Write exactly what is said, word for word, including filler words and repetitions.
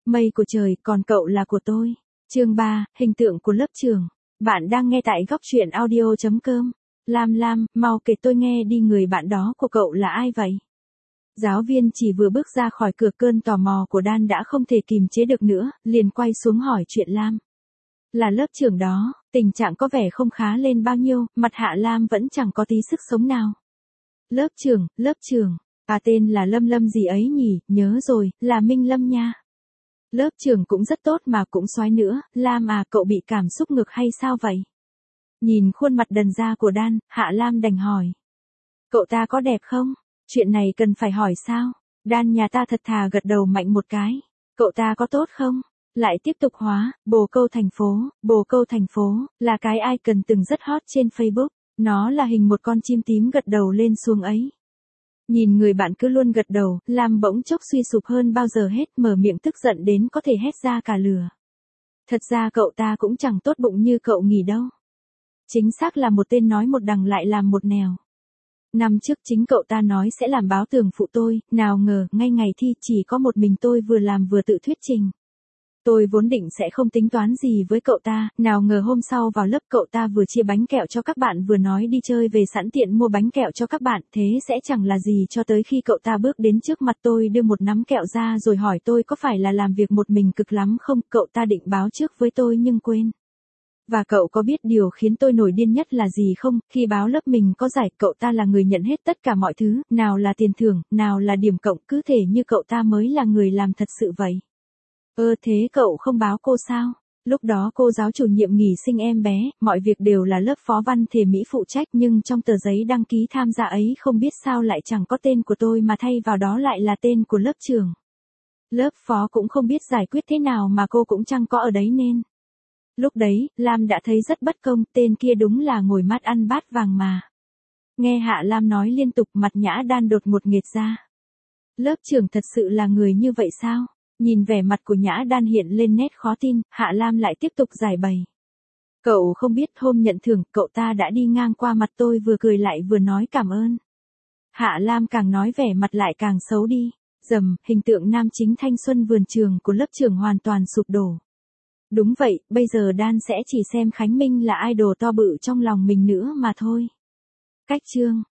Mây của trời, còn cậu là của tôi. Chương ba, hình tượng của lớp trưởng. Bạn đang nghe tại góc truyện audio chấm com. Lam Lam, mau kể tôi nghe đi, người bạn đó của cậu là ai vậy? Giáo viên chỉ vừa bước ra khỏi cửa, cơn tò mò của Dan đã không thể kìm chế được nữa, liền quay xuống hỏi chuyện Lam. Là lớp trưởng đó, tình trạng có vẻ không khá lên bao nhiêu, mặt Hạ Lam vẫn chẳng có tí sức sống nào. Lớp trưởng, lớp trưởng, à tên là Lâm Lâm gì ấy nhỉ, nhớ rồi, là Minh Lâm nha. Lớp trưởng cũng rất tốt mà cũng soái nữa, Lam à, cậu bị cảm xúc ngực hay sao vậy? Nhìn khuôn mặt đần ra của Dan, Hạ Lam đành hỏi. Cậu ta có đẹp không? Chuyện này cần phải hỏi sao? Dan nhà ta thật thà gật đầu mạnh một cái. Cậu ta có tốt không? Lại tiếp tục hóa, bồ câu thành phố, bồ câu thành phố, là cái icon từng rất hot trên Facebook. Nó là hình một con chim tím gật đầu lên xuống ấy. Nhìn người bạn cứ luôn gật đầu, Lam bỗng chốc suy sụp hơn bao giờ hết, mở miệng tức giận đến có thể hét ra cả lửa. Thật ra cậu ta cũng chẳng tốt bụng như cậu nghĩ đâu. Chính xác là một tên nói một đằng lại làm một nẻo. Năm trước chính cậu ta nói sẽ làm báo tường phụ tôi, nào ngờ, ngay ngày thi chỉ có một mình tôi vừa làm vừa tự thuyết trình. Tôi vốn định sẽ không tính toán gì với cậu ta, nào ngờ hôm sau vào lớp cậu ta vừa chia bánh kẹo cho các bạn vừa nói đi chơi về sẵn tiện mua bánh kẹo cho các bạn, thế sẽ chẳng là gì cho tới khi cậu ta bước đến trước mặt tôi đưa một nắm kẹo ra rồi hỏi tôi có phải là làm việc một mình cực lắm không, cậu ta định báo trước với tôi nhưng quên. Và cậu có biết điều khiến tôi nổi điên nhất là gì không, khi báo lớp mình có giải, cậu ta là người nhận hết tất cả mọi thứ, nào là tiền thưởng, nào là điểm cộng, cứ thể như cậu ta mới là người làm thật sự vậy. Ơ thế cậu không báo cô sao? Lúc đó cô giáo chủ nhiệm nghỉ sinh em bé, mọi việc đều là lớp phó văn thể Mỹ phụ trách, nhưng trong tờ giấy đăng ký tham gia ấy không biết sao lại chẳng có tên của tôi mà thay vào đó lại là tên của lớp trưởng. Lớp phó cũng không biết giải quyết thế nào mà cô cũng chẳng có ở đấy nên. Lúc đấy, Lam đã thấy rất bất công, tên kia đúng là ngồi mắt ăn bát vàng mà. Nghe Hạ Lam nói liên tục, mặt Nhã Dan đột ngột nghệt ra. Lớp trưởng thật sự là người như vậy sao? Nhìn vẻ mặt của Nhã Dan hiện lên nét khó tin, Hạ Lam lại tiếp tục giải bày. Cậu không biết hôm nhận thưởng, cậu ta đã đi ngang qua mặt tôi vừa cười lại vừa nói cảm ơn. Hạ Lam càng nói vẻ mặt lại càng xấu đi. Dầm, hình tượng nam chính thanh xuân vườn trường của lớp trưởng hoàn toàn sụp đổ. Đúng vậy, bây giờ Dan sẽ chỉ xem Khánh Minh là idol to bự trong lòng mình nữa mà thôi. Cách chương